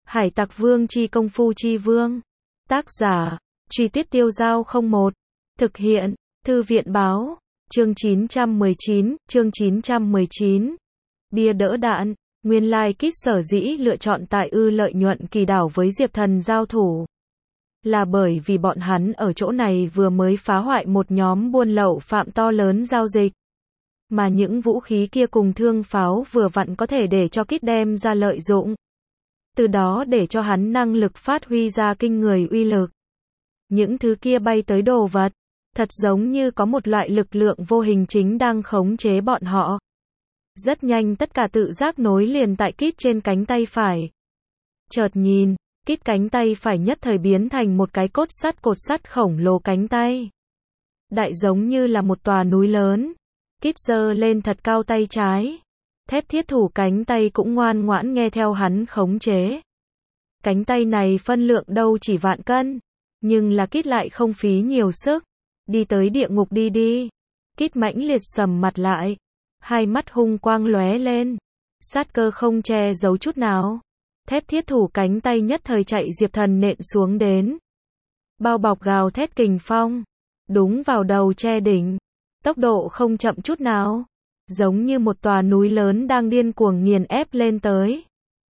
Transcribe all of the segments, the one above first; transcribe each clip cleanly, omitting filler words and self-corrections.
Hải Tặc Vương chi công phu chi vương. Tác giả, Truy Tuyết Tiêu Dao 01. Thực hiện, Thư viện Báo. Chương 919. Bia đỡ đạn. Nguyên lai Kit sở dĩ lựa chọn tại lợi nhuận kỳ đảo với Diệp Thần giao thủ, là bởi vì bọn hắn ở chỗ này vừa mới phá hoại một nhóm buôn lậu phạm to lớn giao dịch. Mà những vũ khí kia cùng thương pháo vừa vặn có thể để cho Kit đem ra lợi dụng. Từ đó để cho hắn năng lực phát huy ra kinh người uy lực. Những thứ kia bay tới đồ vật, thật giống như có một loại lực lượng vô hình chính đang khống chế bọn họ. Rất nhanh tất cả tự giác nối liền tại Kit trên cánh tay phải. Chợt nhìn, Kit cánh tay phải nhất thời biến thành một cái cột sắt khổng lồ cánh tay. Đại giống như là một tòa núi lớn. Kit giơ lên thật cao tay trái. Thép thiết thủ cánh tay cũng ngoan ngoãn nghe theo hắn khống chế. Cánh tay này phân lượng đâu chỉ vạn cân, nhưng là Kit lại không phí nhiều sức. Đi tới địa ngục đi. Kit mãnh liệt sầm mặt lại, hai mắt hung quang lóe lên, sát cơ không che giấu chút nào. Thép thiết thủ cánh tay nhất thời chạy Diệp Thần nện xuống đến. Bao bọc gào thét kình phong, đúng vào đầu che đỉnh, tốc độ không chậm chút nào, giống như một tòa núi lớn đang điên cuồng nghiền ép lên tới.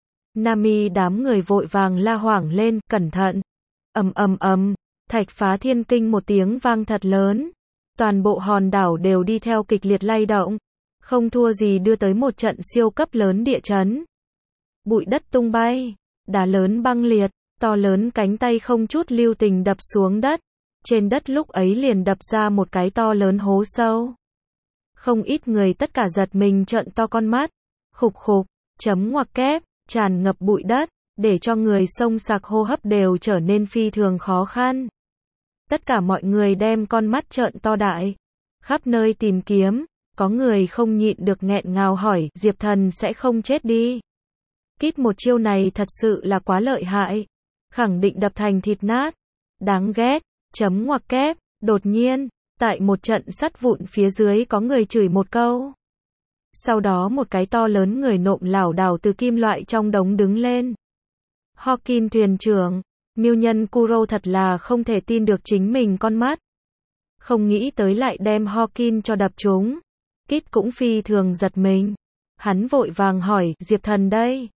Nami đám người vội vàng la hoảng lên, cẩn thận. Ầm, thạch phá thiên kinh một tiếng vang thật lớn. Toàn bộ hòn đảo đều đi theo kịch liệt lay động, không thua gì đưa tới một trận siêu cấp lớn địa chấn. Bụi đất tung bay, đá lớn băng liệt, to lớn cánh tay không chút lưu tình đập xuống đất. Trên đất lúc ấy liền đập ra một cái to lớn hố sâu. Không ít người tất cả giật mình trợn to con mắt. Khục, chấm ngoặc kép, tràn ngập bụi đất, để cho người xông sặc hô hấp đều trở nên phi thường khó khăn. Tất cả mọi người đem con mắt trợn to đại, khắp nơi tìm kiếm, có người không nhịn được nghẹn ngào hỏi, Diệp Thần sẽ không chết đi. Kit một chiêu này thật sự là quá lợi hại, khẳng định đập thành thịt nát. Đáng ghét, chấm ngoặc kép, đột nhiên, tại một trận sắt vụn phía dưới có người chửi một câu. Sau đó một cái to lớn người nộm lảo đảo từ kim loại trong đống đứng lên. Hawkins thuyền trưởng, miêu nhân Kuro thật là không thể tin được chính mình con mắt. Không nghĩ tới lại đem Hawkins cho đập trúng. Kit cũng phi thường giật mình. Hắn vội vàng hỏi, Diệp Thần đây?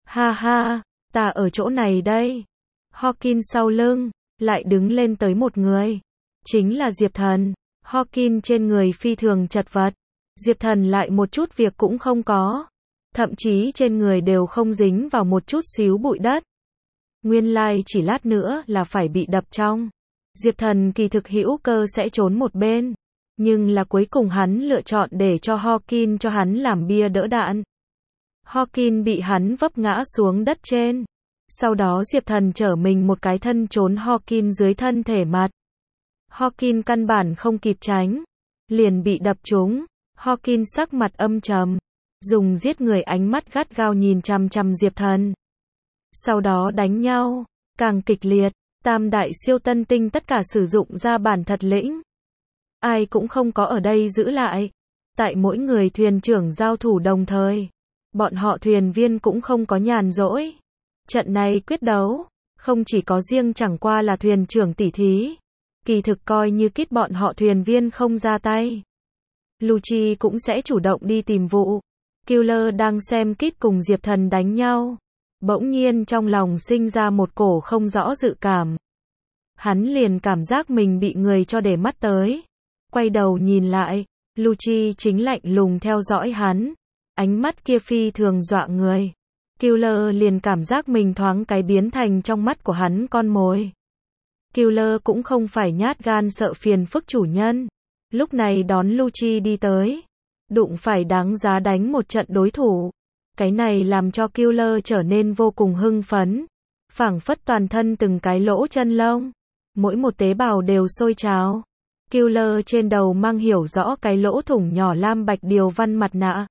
Ha, ta ở chỗ này đây. Hawkins sau lưng, lại đứng lên tới một người. Chính là Diệp Thần. Hawkins trên người phi thường chật vật. Diệp Thần lại một chút việc cũng không có. Thậm chí trên người đều không dính vào một chút xíu bụi đất. Nguyên lai chỉ lát nữa là phải bị đập trong. Diệp Thần kỳ thực hữu cơ sẽ trốn một bên. Nhưng là cuối cùng hắn lựa chọn để cho Hawkins cho hắn làm bia đỡ đạn. Hawkins bị hắn vấp ngã xuống đất trên. Sau đó Diệp Thần trở mình một cái thân trốn Hawkins dưới thân thể mặt. Hawkins căn bản không kịp tránh, liền bị đập trúng. Hawkins sắc mặt âm trầm, dùng giết người ánh mắt gắt gao nhìn chằm chằm Diệp Thần. Sau đó đánh nhau, càng kịch liệt, tam đại siêu tân tinh tất cả sử dụng ra bản thật lĩnh. Ai cũng không có ở đây giữ lại. Tại mỗi người thuyền trưởng giao thủ đồng thời, bọn họ thuyền viên cũng không có nhàn rỗi. Trận này quyết đấu, không chỉ có riêng chẳng qua là thuyền trưởng tỉ thí. Kỳ thực coi như Kit bọn họ thuyền viên không ra tay, Lucci cũng sẽ chủ động đi tìm vụ. Killer đang xem Kit cùng Diệp Thần đánh nhau. Bỗng nhiên trong lòng sinh ra một cổ không rõ dự cảm. Hắn liền cảm giác mình bị người cho để mắt tới. Quay đầu nhìn lại, Lucci chính lạnh lùng theo dõi hắn. Ánh mắt kia phi thường dọa người. Killer liền cảm giác mình thoáng cái biến thành trong mắt của hắn con mồi. Killer cũng không phải nhát gan sợ phiền phức chủ nhân. Lúc này đón Lucci đi tới. Đụng phải đáng giá đánh một trận đối thủ. Cái này làm cho Killer trở nên vô cùng hưng phấn. Phảng phất toàn thân từng cái lỗ chân lông. Mỗi một tế bào đều sôi trào. Killer trên đầu mang hiểu rõ cái lỗ thủng nhỏ lam bạch điều văn mặt nạ.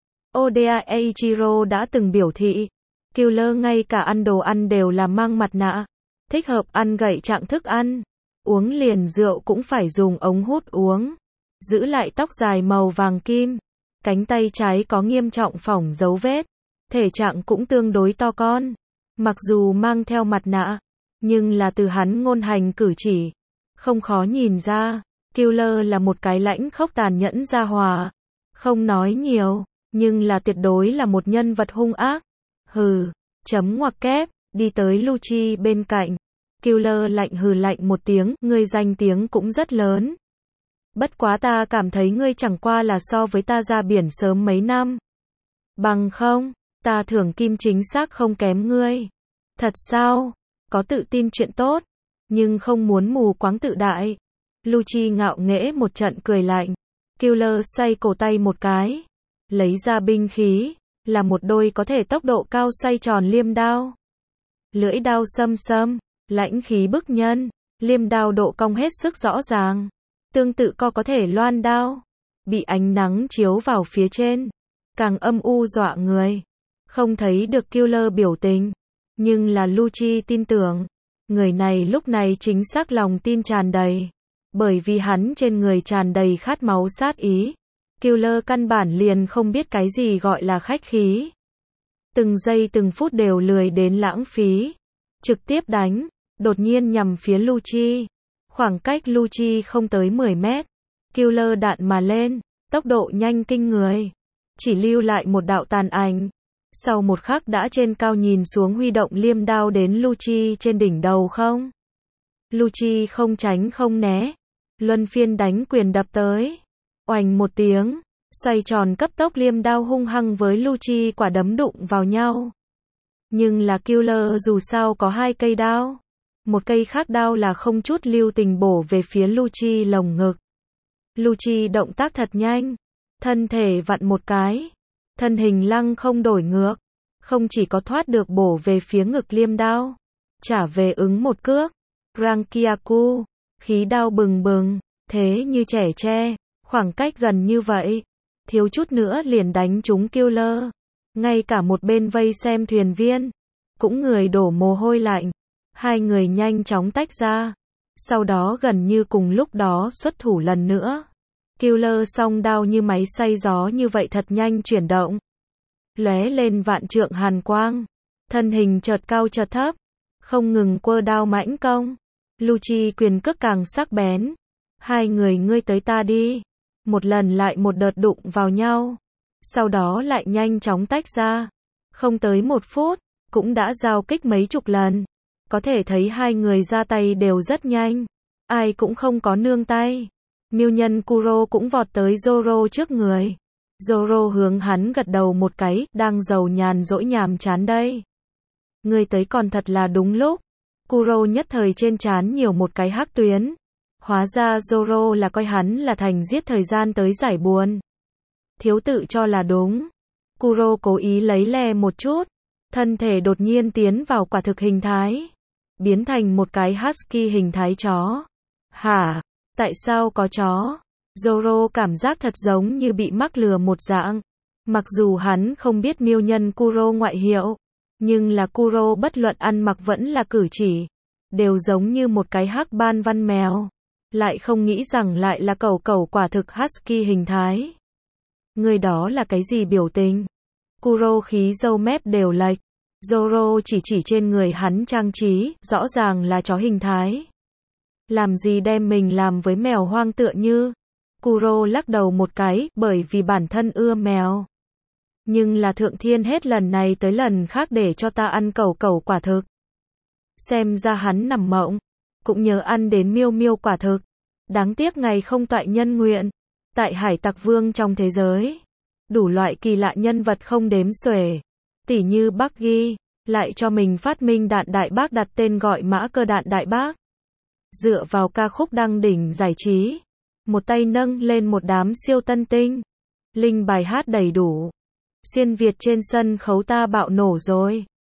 Oda Eiichiro đã từng biểu thị. Killer ngay cả ăn đồ ăn đều là mang mặt nạ. Thích hợp ăn gậy trạng thức ăn. Uống liền rượu cũng phải dùng ống hút uống. Giữ lại tóc dài màu vàng kim. Cánh tay trái có nghiêm trọng phỏng dấu vết. Thể trạng cũng tương đối to con. Mặc dù mang theo mặt nạ, nhưng là từ hắn ngôn hành cử chỉ, không khó nhìn ra, Killer là một cái lãnh khốc tàn nhẫn gia hỏa. Không nói nhiều, nhưng là tuyệt đối là một nhân vật hung ác. Hừ, chấm ngoặc kép, đi tới Lucci bên cạnh. Killer lạnh hừ lạnh một tiếng, ngươi danh tiếng cũng rất lớn. Bất quá ta cảm thấy ngươi chẳng qua là so với ta ra biển sớm mấy năm. Bằng không, ta thưởng kim chính xác không kém ngươi. Thật sao? Có tự tin chuyện tốt, nhưng không muốn mù quáng tự đại. Lucci ngạo nghễ một trận cười lạnh. Killer xoay cổ tay một cái, lấy ra binh khí, là một đôi có thể tốc độ cao xoay tròn liêm đao. Lưỡi đao xâm xâm, lãnh khí bức nhân, liêm đao độ cong hết sức rõ ràng. Tương tự có thể loan đao, bị ánh nắng chiếu vào phía trên, càng âm u dọa người. Không thấy được Killer biểu tình, nhưng là Lucci tin tưởng, người này lúc này chính xác lòng tin tràn đầy, bởi vì hắn trên người tràn đầy khát máu sát ý. Killer căn bản liền không biết cái gì gọi là khách khí. Từng giây từng phút đều lười đến lãng phí, trực tiếp đánh, đột nhiên nhằm phía Lucci. Khoảng cách Lucci không tới 10 mét, Killer đạn mà lên, tốc độ nhanh kinh người, chỉ lưu lại một đạo tàn ảnh. Sau một khắc đã trên cao nhìn xuống huy động liêm đao đến Lucci trên đỉnh đầu không. Lucci không tránh không né, luân phiên đánh quyền đập tới. Oành một tiếng, xoay tròn cấp tốc liêm đao hung hăng với Lucci quả đấm đụng vào nhau. Nhưng là Killer dù sao có hai cây đao. Một cây khác đao là không chút lưu tình bổ về phía Lucci lồng ngực. Lucci động tác thật nhanh, thân thể vặn một cái, thân hình lăng không đổi ngược, không chỉ có thoát được bổ về phía ngực liêm đao, trả về ứng một cước. Rankiaku, khí đao bừng bừng, thế như trẻ tre, khoảng cách gần như vậy, thiếu chút nữa liền đánh trúng Killer. Ngay cả một bên vây xem thuyền viên, cũng người đổ mồ hôi lạnh. Hai người nhanh chóng tách ra, sau đó gần như cùng lúc đó xuất thủ lần nữa. Killer song đao như máy xay gió như vậy thật nhanh chuyển động, lóe lên vạn trượng hàn quang, thân hình chợt cao chợt thấp, không ngừng quơ đao mãnh công. Lucci quyền cước càng sắc bén, hai người ngươi tới ta đi, một lần lại một đợt đụng vào nhau, sau đó lại nhanh chóng tách ra, không tới một phút, cũng đã giao kích mấy chục lần. Có thể thấy hai người ra tay đều rất nhanh, ai cũng không có nương tay. Miêu nhân Kuro cũng vọt tới Zoro trước người. Zoro hướng hắn gật đầu một cái, đang giàu nhàn dỗi nhàm chán đây. Người tới còn thật là đúng lúc. Kuro nhất thời trên trán nhiều một cái hắc tuyến. Hóa ra Zoro là coi hắn là thành giết thời gian tới giải buồn. Thiếu tự cho là đúng. Kuro cố ý lấy le một chút, thân thể đột nhiên tiến vào quả thực hình thái, biến thành một cái husky hình thái chó. Hả? Tại sao có chó? Zoro cảm giác thật giống như bị mắc lừa một dạng. Mặc dù hắn không biết miêu nhân Kuro ngoại hiệu, nhưng là Kuro bất luận ăn mặc vẫn là cử chỉ, đều giống như một cái hắc ban văn mèo. Lại không nghĩ rằng lại là cẩu quả thực husky hình thái. Người đó là cái gì biểu tình? Kuro khí râu mép đều lệch. Zoro chỉ trên người hắn trang trí, rõ ràng là chó hình thái. Làm gì đem mình làm với mèo hoang tựa như. Kuro lắc đầu một cái, bởi vì bản thân ưa mèo. Nhưng là thượng thiên hết lần này tới lần khác để cho ta ăn cẩu quả thực. Xem ra hắn nằm mộng, cũng nhớ ăn đến miêu quả thực. Đáng tiếc ngày không toại nhân nguyện. Tại hải tặc vương trong thế giới, đủ loại kỳ lạ nhân vật không đếm xuể. Tỉ như Buggy, lại cho mình phát minh đạn đại bác đặt tên gọi mã cơ đạn đại bác. Dựa vào ca khúc đăng đỉnh giải trí, một tay nâng lên một đám siêu tân tinh. Linh bài hát đầy đủ. Xuyên Việt trên sân khấu ta bạo nổ rồi.